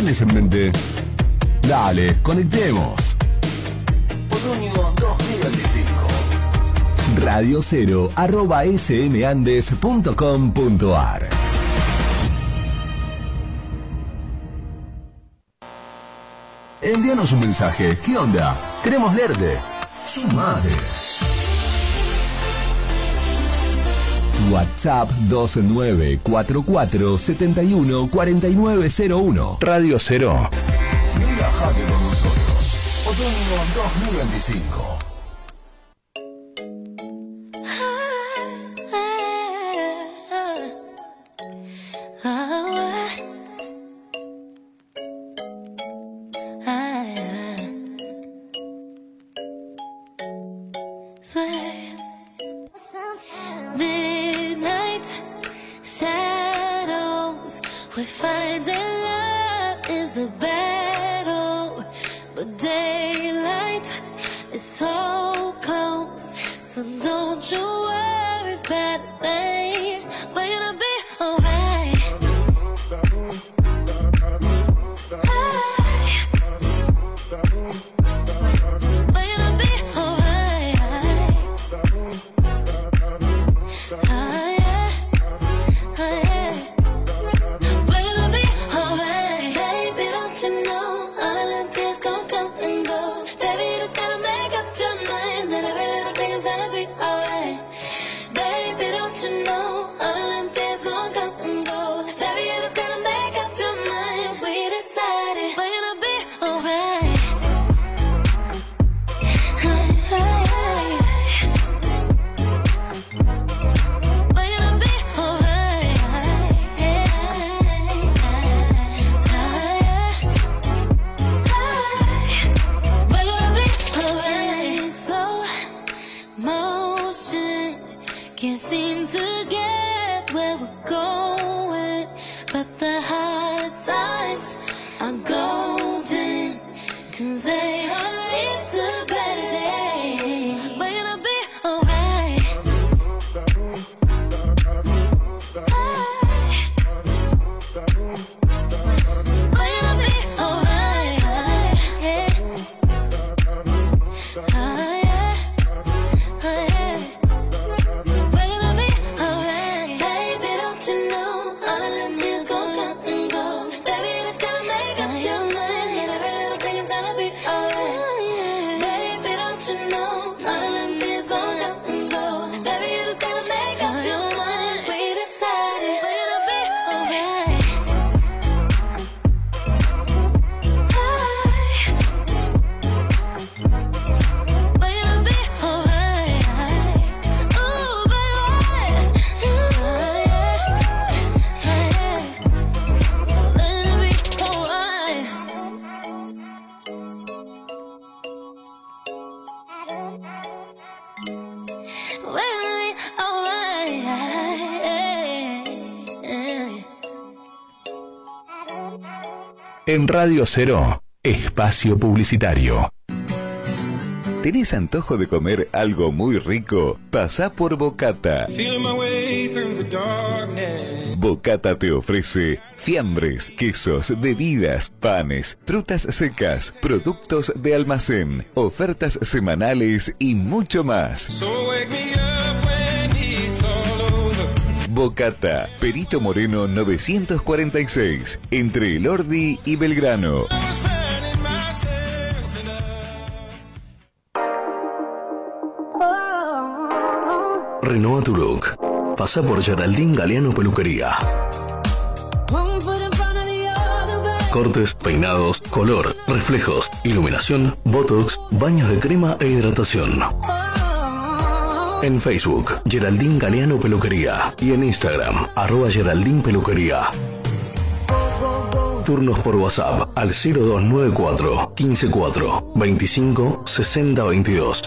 tenés en mente? Dale, conectemos. Otoño 2025. radio0@smandes.com.ar. Envíanos un mensaje. ¿Qué onda? Queremos leerte. Sumate. WhatsApp 2944714901. Radio 0. Viajate con nosotros. Otoño 2025. Midnight shadows, we find that love is a battle, but daylight is so close, so don't you worry about a thing, we're gonna be alright. Can't seem to get where we're going, but the hard times are golden, 'cause they all lead to better days. We're gonna be alright. We're gonna be alright. Yeah. En Radio 0, espacio publicitario. ¿Tenés antojo de comer algo muy rico? Pasá por Bocata. Bocata te ofrece fiambres, quesos, bebidas, panes, frutas secas, productos de almacén, ofertas semanales y mucho más. Bocata, Perito Moreno 946, entre Elordi y Belgrano. Renova tu look. Pasa por Geraldine Galeano Peluquería. Cortes, peinados, color, reflejos, iluminación, botox, baños de crema e hidratación. En Facebook, Geraldine Galeano Peluquería. Y en Instagram, @Geraldine Peluquería. Turnos por WhatsApp al 0294 154 25 60 22.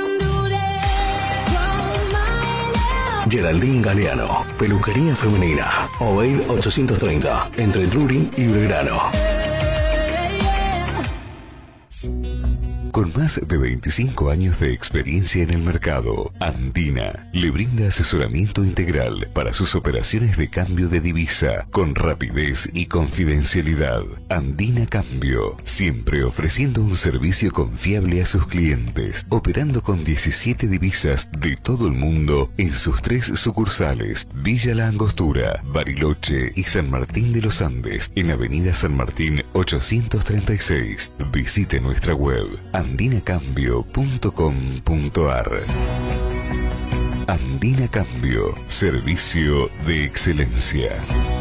Geraldine Galeano, peluquería femenina. Obeid 830, entre Truri y Belgrano. con más de 25 años de experiencia en el mercado. Andina le brinda asesoramiento integral para sus operaciones de cambio de divisa, con rapidez y confidencialidad. Andina Cambio, siempre ofreciendo un servicio confiable a sus clientes, operando con 17 divisas de todo el mundo en sus 3 sucursales: Villa La Angostura, Bariloche y San Martín de los Andes, en Avenida San Martín 836. Visite nuestra web andinacambio.com.ar. Andina Cambio, servicio de excelencia.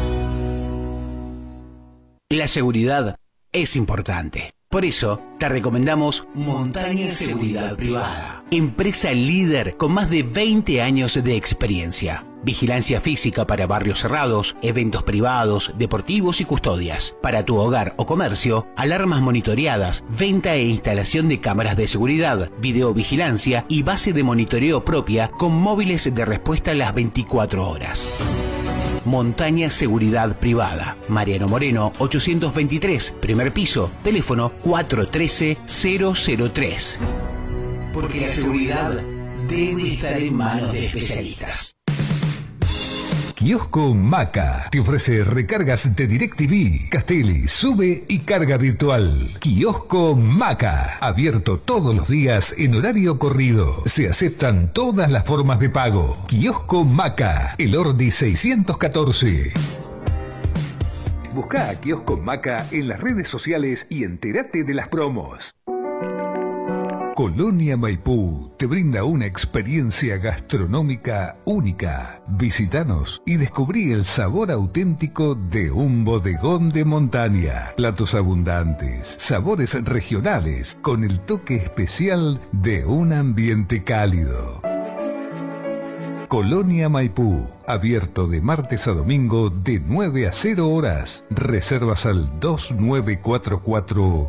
La seguridad es importante. Por eso, te recomendamos Montaña Seguridad Privada, empresa líder con más de 20 años de experiencia. Vigilancia física para barrios cerrados, eventos privados, deportivos y custodias. Para tu hogar o comercio, alarmas monitoreadas, venta e instalación de cámaras de seguridad, videovigilancia y base de monitoreo propia con móviles de respuesta a las 24 horas. Montaña Seguridad Privada. Mariano Moreno, 823, primer piso, teléfono 413-003. Porque la seguridad debe estar en manos de especialistas. Kiosco Maca te ofrece recargas de DirecTV, Castelli, Sube y carga virtual. Kiosco Maca, abierto todos los días en horario corrido. Se aceptan todas las formas de pago. Kiosco Maca, El Ordi 614. Busca a Kiosco Maca en las redes sociales y entérate de las promos. Colonia Maipú te brinda una experiencia gastronómica única. Visítanos y descubrí el sabor auténtico de un bodegón de montaña. Platos abundantes, sabores regionales, con el toque especial de un ambiente cálido. Colonia Maipú, abierto de martes a domingo de 9 a 0 horas. Reservas al 2944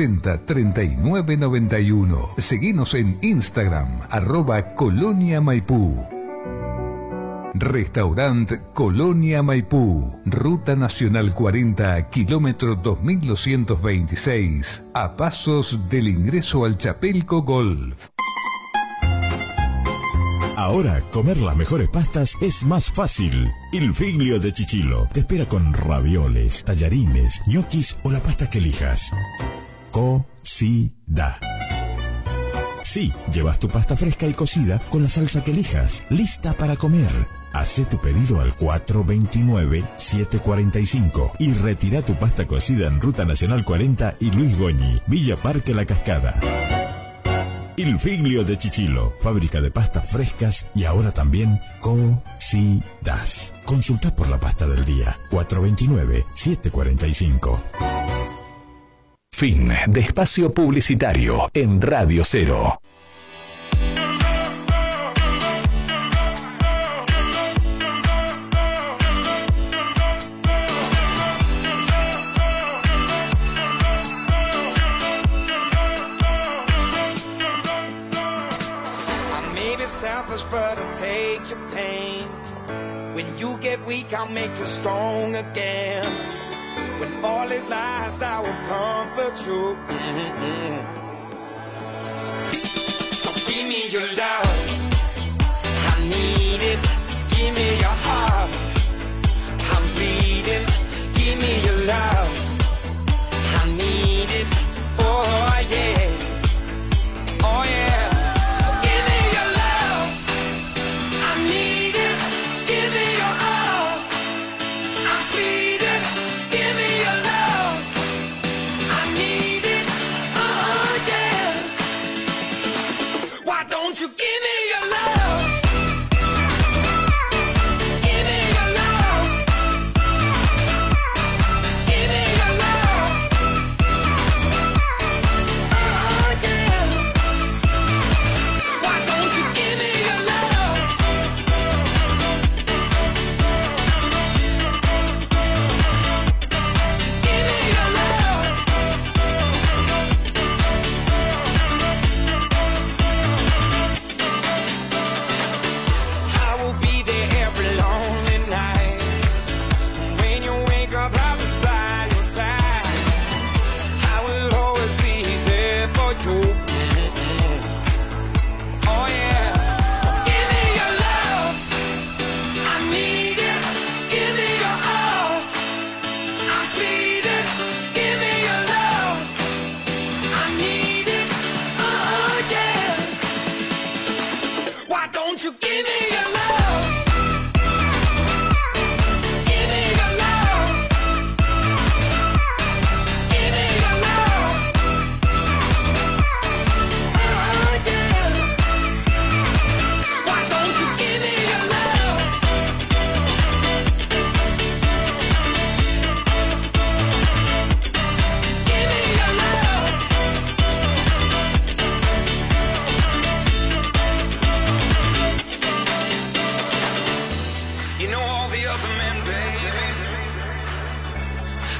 603991. Seguinos en Instagram, @Colonia Maipú. Restaurant Colonia Maipú, Ruta Nacional 40, kilómetro 2226, a pasos del ingreso al Chapelco Golf. Ahora, comer las mejores pastas es más fácil. Il Figlio de Chichilo te espera con ravioles, tallarines, ñoquis o la pasta que elijas. Cocida. Sí, llevas tu pasta fresca y cocida con la salsa que elijas, lista para comer. Hacé tu pedido al 429-745 y retira tu pasta cocida en Ruta Nacional 40 y Luis Goñi, Villa Parque La Cascada. Il Figlio de Chichilo, fábrica de pastas frescas y ahora también cocidas. Consulta por la pasta del día, 429-745. Fin de espacio publicitario en Radio Cero. But I'll take your pain. When you get weak, I'll make you strong again. When all is lost, I will comfort you. So give me your love, I need it. Give me your heart, I'm bleeding. Give me your love, I need it. Oh yeah, oh yeah. Don't you give me your love? Give me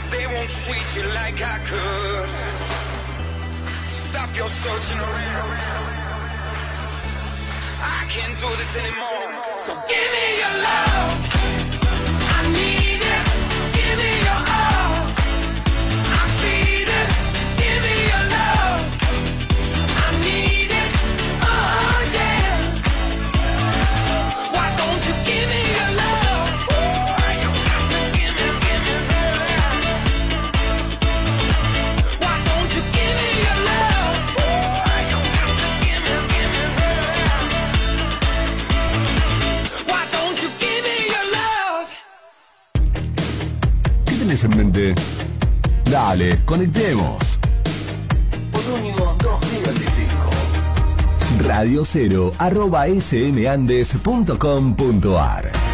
They won't treat you like I could. Stop your searching around. I can't do this anymore. So give me your love. I need it. Give me your all. I need it. Give me your love. I need it. Oh yeah. Why don't you give me your love? You got to give me love. Why don't you give me your love? You got to give me love. Why don't you give me your love? ¿Qué tenés en mente? Dale, conectemos. Otoño 2025. Radio0 @smandes.com.ar